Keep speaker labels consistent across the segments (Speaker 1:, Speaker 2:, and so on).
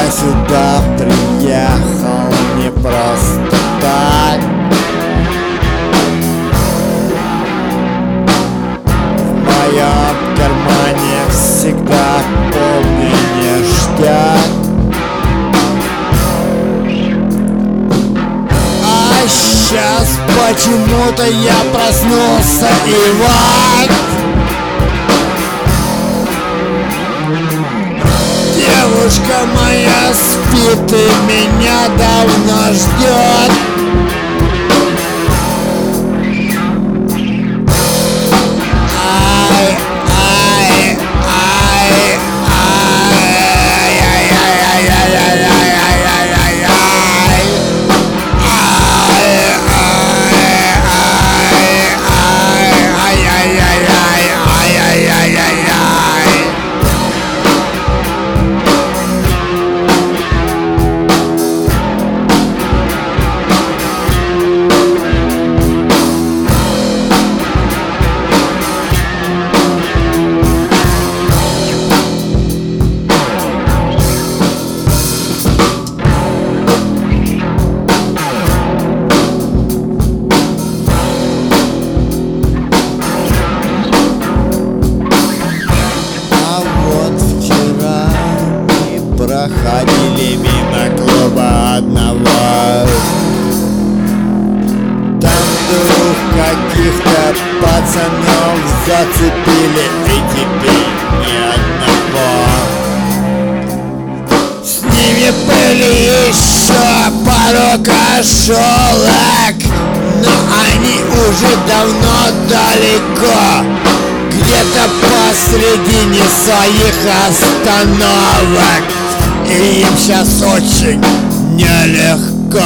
Speaker 1: Я сюда приехал не просто так. В моем кармане всегда полный ништяк. А сейчас почему-то я проснулся, Иван. Девушка моя спит и меня давно ждет. Ай, ай, ай, ай, ай, ай, ай, ай, ай, ай, ай, ай. Проходили мимо клуба одного. Там вдруг каких-то пацанов зацепили, и теперь ни одного. С ними были еще пару кошелок, но они уже давно далеко, где-то посредине своих остановок. И им сейчас очень нелегко.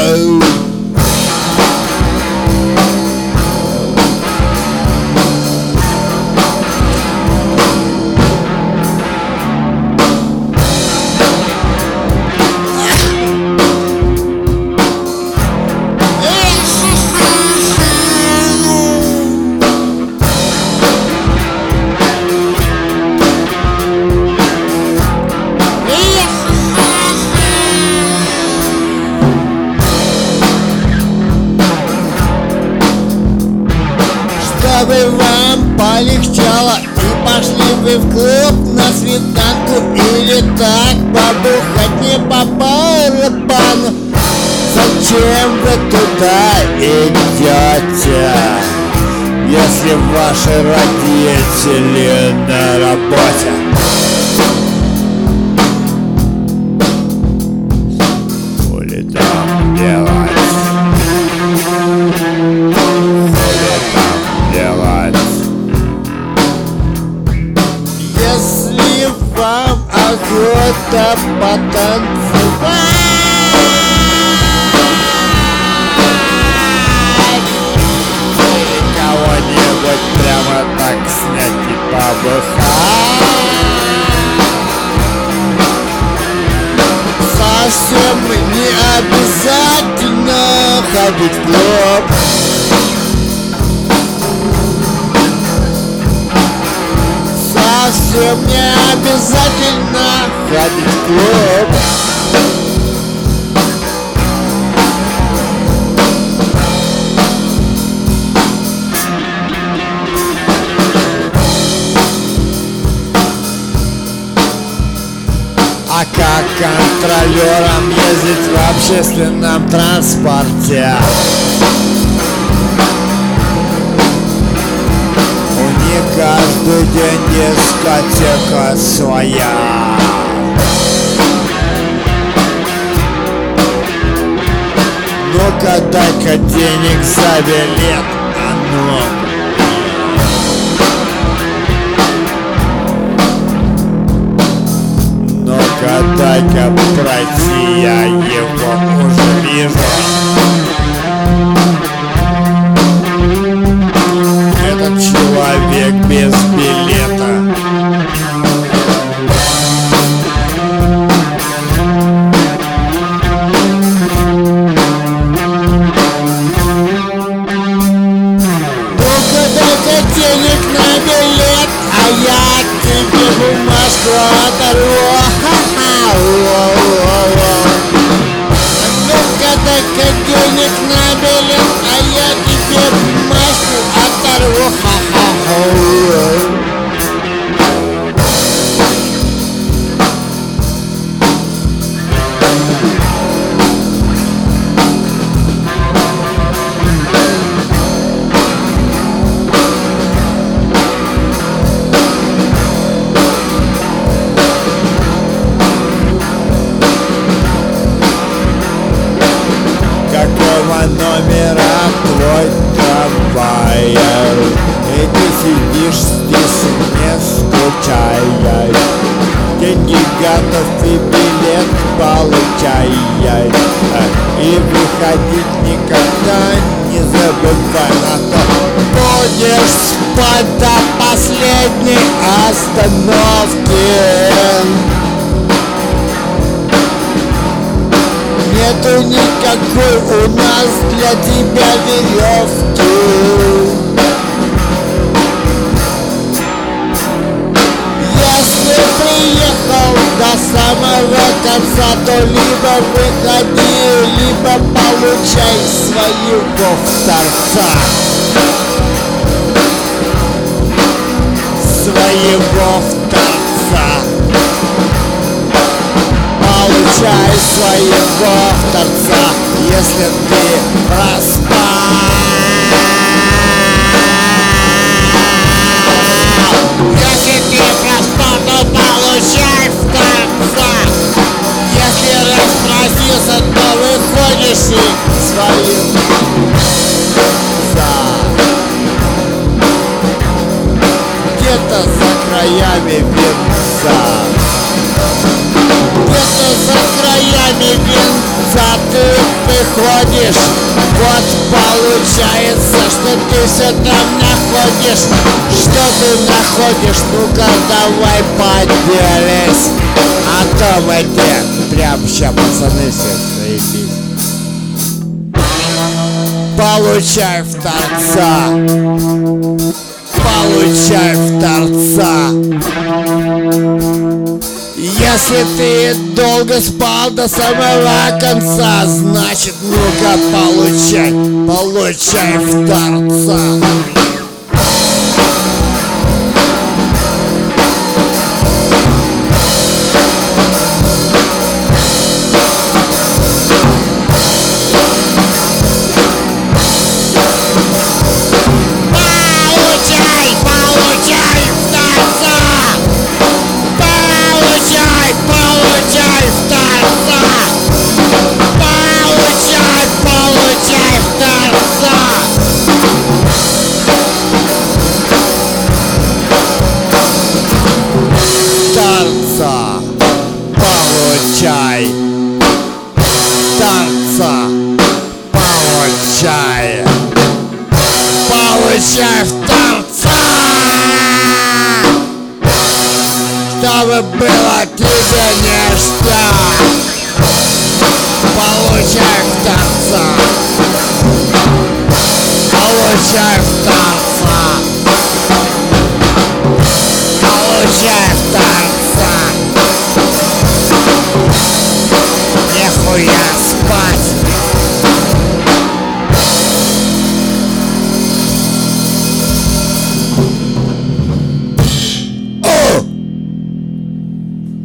Speaker 1: Чтобы вам полегчало и пошли вы в клуб на свиданку или так побухать не по барабану. Зачем вы туда идете, если ваши родители на работе? Хули там делать? Если вам охота потанцевать или кого-нибудь прямо так снять и побухать, совсем не обязательно ходить в клуб. Совсем не обязательно ходить в клуб. А как контролерам ездить в общественном транспорте? Каждый день дискотека своя. Ну-ка дай-ка денег за билет, а ну. Ну-ка дай-ка пройти, я его уже вижу. Этот человек без билета. Ну-ка дай-ка денег на билет, а я тебе бумажку оторву. получай. Деньги, готовь и билет получай. И выходить никогда не забывай, а то будешь спать до последней остановки. Нету никакой у нас для тебя веревки. Если приехал до самого конца, то либо выходи, либо получай своего в торцах. Своего в торцах. Получай своего в торцах, если ты проспал. Если ты проспал, то получай в торцах. Если распросился, то выходишь и своим где-то за краями венца. Где-то за краями венца ты выходишь. Вот получается, что ты все там находишь. Что ты находишь? Ну-ка давай поделись. А то мы те прям ща, пацаны, все заебись. Получай в торца. Получай в торца. Если ты долго спал до самого конца, значит, ну-ка получай, получай в торца. Получай, торца, получай, получай в торца, чтобы было тебе ништяк. Получай в торца, получай в торца, получай в торца. Нехуя спать.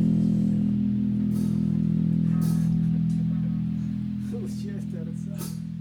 Speaker 2: Получай в торца.